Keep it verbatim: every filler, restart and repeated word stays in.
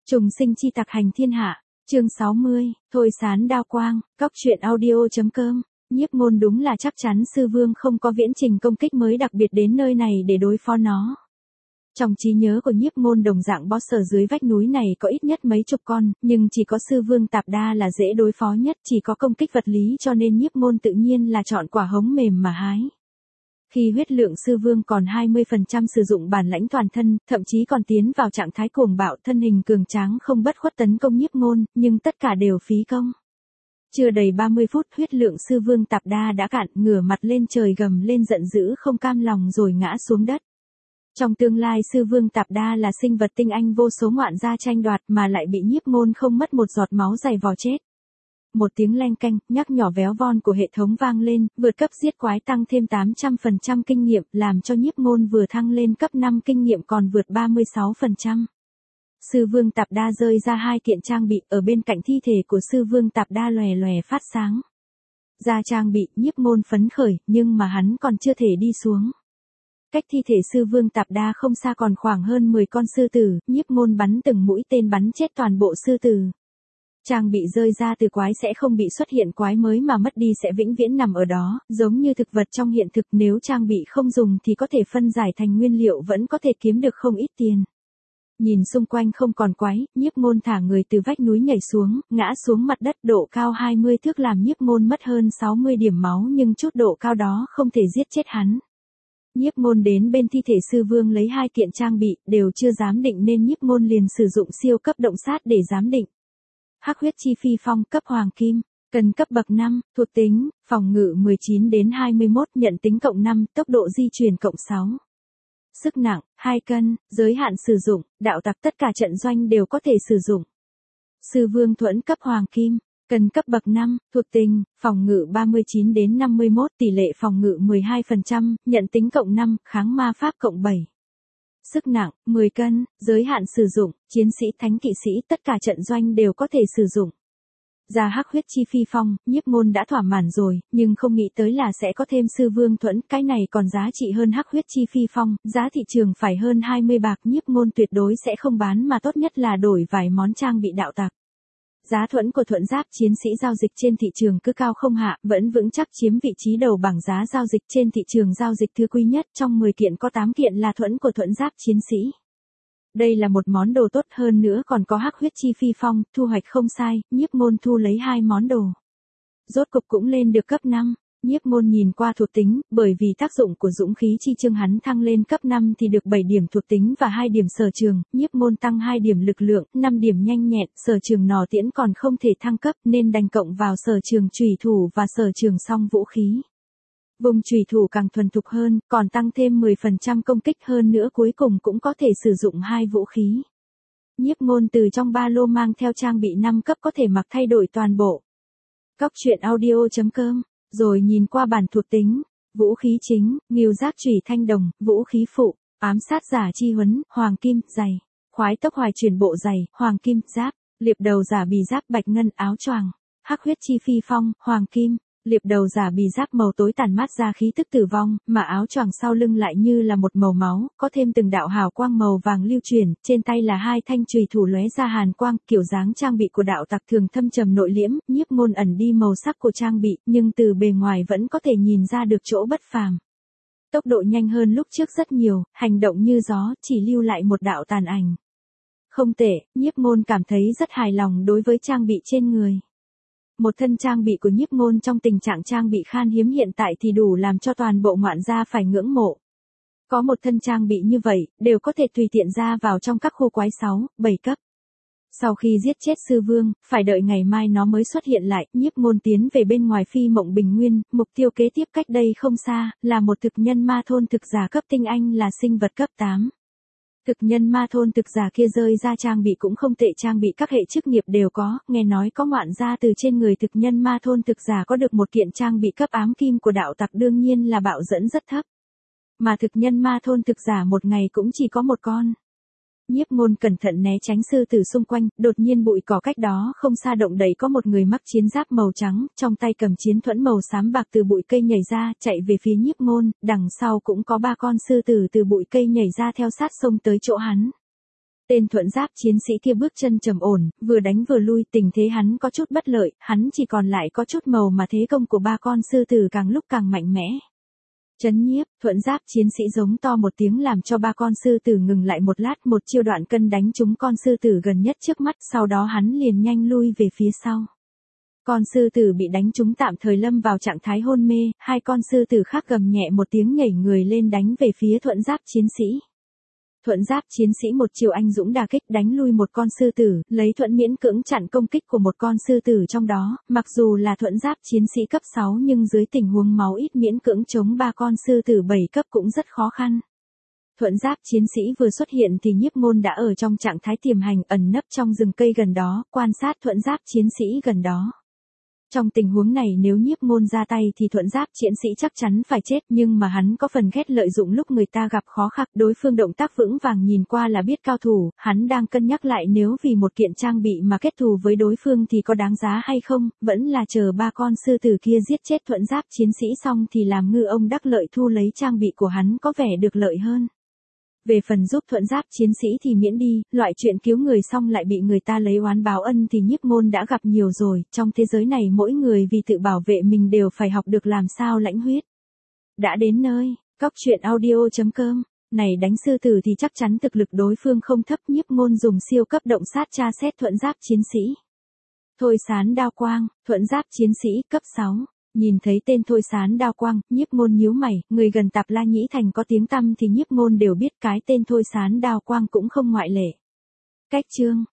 Trùng sinh chi tặc hành thiên hạ, chương sáu mươi, thôi sán đao quang, cóc truyện audio.com, Nhiếp Ngôn đúng là chắc chắn sư vương không có viễn trình công kích mới đặc biệt đến nơi này để đối phó nó. Trong trí nhớ của Nhiếp Ngôn đồng dạng boss ở dưới vách núi này có ít nhất mấy chục con, nhưng chỉ có sư vương Tạp Đa là dễ đối phó nhất, chỉ có công kích vật lý cho nên Nhiếp Ngôn tự nhiên là chọn quả hống mềm mà hái. Khi huyết lượng sư vương còn hai mươi phần trăm sử dụng bản lãnh toàn thân, thậm chí còn tiến vào trạng thái cuồng bạo, thân hình cường tráng không bất khuất tấn công Nhiếp Ngôn, nhưng tất cả đều phí công. Chưa đầy ba mươi phút huyết lượng sư vương Tạp Đa đã cạn, ngửa mặt lên trời gầm lên giận dữ không cam lòng rồi ngã xuống đất. Trong tương lai sư vương Tạp Đa là sinh vật tinh anh vô số ngoạn gia tranh đoạt mà lại bị Nhiếp Ngôn không mất một giọt máu dày vò chết. Một tiếng leng keng, nhắc nhỏ véo von của hệ thống vang lên, vượt cấp giết quái tăng thêm tám trăm phần trăm kinh nghiệm, làm cho Nhiếp Ngôn vừa thăng lên cấp năm kinh nghiệm còn vượt ba mươi sáu phần trăm. Sư vương Tạp Đa rơi ra hai kiện trang bị, ở bên cạnh thi thể của sư vương Tạp Đa lòe lòe phát sáng. Ra trang bị, Nhiếp Ngôn phấn khởi, nhưng mà hắn còn chưa thể đi xuống. Cách thi thể sư vương Tạp Đa không xa còn khoảng hơn mười con sư tử, Nhiếp Ngôn bắn từng mũi tên bắn chết toàn bộ sư tử. Trang bị rơi ra từ quái sẽ không bị xuất hiện quái mới mà mất đi sẽ vĩnh viễn nằm ở đó, giống như thực vật trong hiện thực, nếu trang bị không dùng thì có thể phân giải thành nguyên liệu vẫn có thể kiếm được không ít tiền. Nhìn xung quanh không còn quái, Nhiếp Ngôn thả người từ vách núi nhảy xuống, ngã xuống mặt đất, độ cao hai mươi thước làm Nhiếp Ngôn mất hơn sáu mươi điểm máu, nhưng chút độ cao đó không thể giết chết hắn. Nhiếp Ngôn đến bên thi thể sư vương lấy hai kiện trang bị, đều chưa giám định nên Nhiếp Ngôn liền sử dụng siêu cấp động sát để giám định. Hắc huyết chi phi phong cấp hoàng kim, cần cấp bậc năm, thuộc tính, phòng ngự mười chín đến hai mươi mốt, nhận tính cộng năm, tốc độ di chuyển cộng sáu. Sức nặng, hai cân, giới hạn sử dụng, đạo tặc tất cả trận doanh đều có thể sử dụng. Sư vương thuẫn cấp hoàng kim, cần cấp bậc năm, thuộc tính, phòng ngự ba mươi chín đến năm mươi mốt, tỷ lệ phòng ngự mười hai phần trăm, nhận tính cộng năm, kháng ma pháp cộng bảy. Sức nặng, mười cân, giới hạn sử dụng, chiến sĩ thánh kỵ sĩ tất cả trận doanh đều có thể sử dụng. Ra hắc huyết chi phi phong, Nhiếp Ngôn đã thỏa mãn rồi, nhưng không nghĩ tới là sẽ có thêm sư vương thuẫn, cái này còn giá trị hơn hắc huyết chi phi phong, giá thị trường phải hơn hai mươi bạc, Nhiếp Ngôn tuyệt đối sẽ không bán mà tốt nhất là đổi vài món trang bị đạo tặc. Giá thuẫn của thuẫn giáp chiến sĩ giao dịch trên thị trường cứ cao không hạ, vẫn vững chắc chiếm vị trí đầu bảng giá giao dịch trên thị trường giao dịch thứ quý nhất, trong mười kiện có tám kiện là thuẫn của thuẫn giáp chiến sĩ. Đây là một món đồ tốt, hơn nữa còn có hắc huyết chi phi phong, thu hoạch không sai, Nhiếp Ngôn thu lấy hai món đồ. Rốt cục cũng lên được cấp năm. Nhiếp Ngôn nhìn qua thuộc tính, bởi vì tác dụng của dũng khí chi chương hắn thăng lên cấp năm thì được bảy điểm thuộc tính và hai điểm sở trường, Nhiếp Ngôn tăng hai điểm lực lượng, năm điểm nhanh nhẹn, sở trường nỏ tiễn còn không thể thăng cấp nên đành cộng vào sở trường chủy thủ và sở trường song vũ khí. Vùng chủy thủ càng thuần thục hơn, còn tăng thêm mười phần trăm công kích hơn nữa, cuối cùng cũng có thể sử dụng hai vũ khí. Nhiếp Ngôn từ trong ba lô mang theo trang bị năm cấp có thể mặc thay đổi toàn bộ. Cóc truyện audio.com. Rồi nhìn qua bản thuộc tính, vũ khí chính, nghêu giác chủy thanh đồng, vũ khí phụ, ám sát giả chi huấn, hoàng kim, giày, khoái tốc hoài chuyển bộ giày, hoàng kim, giáp, liệp đầu giả bì giáp bạch ngân, áo choàng, hắc huyết chi phi phong, hoàng kim, liệp đầu giả bì giáp màu tối tản mát ra khí tức tử vong, mà áo choàng sau lưng lại như là một màu máu, có thêm từng đạo hào quang màu vàng lưu chuyển, trên tay là hai thanh chùy thủ lóe ra hàn quang, kiểu dáng trang bị của đạo tặc thường thâm trầm nội liễm, Nhiếp Ngôn ẩn đi màu sắc của trang bị, nhưng từ bề ngoài vẫn có thể nhìn ra được chỗ bất phàm. Tốc độ nhanh hơn lúc trước rất nhiều, hành động như gió, chỉ lưu lại một đạo tàn ảnh. Không tệ, Nhiếp Ngôn cảm thấy rất hài lòng đối với trang bị trên người. Một thân trang bị của Nhiếp Ngôn trong tình trạng trang bị khan hiếm hiện tại thì đủ làm cho toàn bộ ngoạn gia phải ngưỡng mộ. Có một thân trang bị như vậy, đều có thể tùy tiện ra vào trong các khu quái sáu, bảy cấp. Sau khi giết chết sư vương, phải đợi ngày mai nó mới xuất hiện lại, Nhiếp Ngôn tiến về bên ngoài phi mộng bình nguyên, mục tiêu kế tiếp cách đây không xa, là một thực nhân ma thôn thực giả cấp tinh anh là sinh vật cấp tám. Thực nhân ma thôn thực giả kia rơi ra trang bị cũng không tệ, trang bị các hệ chức nghiệp đều có, nghe nói có ngoạn gia từ trên người thực nhân ma thôn thực giả có được một kiện trang bị cấp ám kim của đạo tặc, đương nhiên là bạo dẫn rất thấp. Mà thực nhân ma thôn thực giả một ngày cũng chỉ có một con. Nhiếp Ngôn cẩn thận né tránh sư tử xung quanh, đột nhiên bụi cỏ cách đó không xa động đậy có một người mắc chiến giáp màu trắng, trong tay cầm chiến thuẫn màu xám bạc từ bụi cây nhảy ra, chạy về phía Nhiếp Ngôn, đằng sau cũng có ba con sư tử từ bụi cây nhảy ra theo sát sông tới chỗ hắn. Tên thuận giáp chiến sĩ kia bước chân trầm ổn, vừa đánh vừa lui, tình thế hắn có chút bất lợi, hắn chỉ còn lại có chút màu mà thế công của ba con sư tử càng lúc càng mạnh mẽ. Chấn nhiếp, thuận giáp chiến sĩ giống to một tiếng làm cho ba con sư tử ngừng lại một lát, một chiêu đoạn cân đánh trúng con sư tử gần nhất trước mắt, sau đó hắn liền nhanh lui về phía sau. Con sư tử bị đánh trúng tạm thời lâm vào trạng thái hôn mê, hai con sư tử khác gầm nhẹ một tiếng nhảy người lên đánh về phía thuận giáp chiến sĩ. Thuận giáp chiến sĩ một chiều anh dũng đả kích đánh lui một con sư tử, lấy thuận miễn cưỡng chặn công kích của một con sư tử trong đó, mặc dù là thuận giáp chiến sĩ cấp sáu nhưng dưới tình huống máu ít miễn cưỡng chống ba con sư tử bảy cấp cũng rất khó khăn. Thuận giáp chiến sĩ vừa xuất hiện thì Nhiếp Ngôn đã ở trong trạng thái tiềm hành ẩn nấp trong rừng cây gần đó, quan sát thuận giáp chiến sĩ gần đó. Trong tình huống này nếu Nhiếp Ngôn ra tay thì thuận giáp chiến sĩ chắc chắn phải chết, nhưng mà hắn có phần ghét lợi dụng lúc người ta gặp khó khăn, đối phương động tác vững vàng nhìn qua là biết cao thủ, hắn đang cân nhắc lại nếu vì một kiện trang bị mà kết thù với đối phương thì có đáng giá hay không, vẫn là chờ ba con sư tử kia giết chết thuận giáp chiến sĩ xong thì làm ngư ông đắc lợi thu lấy trang bị của hắn có vẻ được lợi hơn. Về phần giúp thuận giáp chiến sĩ thì miễn đi, loại chuyện cứu người xong lại bị người ta lấy oán báo ân thì Nhiếp Ngôn đã gặp nhiều rồi, trong thế giới này mỗi người vì tự bảo vệ mình đều phải học được làm sao lãnh huyết. Đã đến nơi, cóc truyện audio chấm com, này đánh sư tử thì chắc chắn thực lực đối phương không thấp, Nhiếp Ngôn dùng siêu cấp động sát tra xét thuận giáp chiến sĩ. Thôi sán đao quang, thuận giáp chiến sĩ, cấp sáu. Nhìn thấy tên thôi sán đao quang, Nhiếp Ngôn nhíu mày, người gần Tạp La Nhĩ Thành có tiếng tăm thì Nhiếp Ngôn đều biết, cái tên thôi sán đao quang cũng không ngoại lệ. Cách chương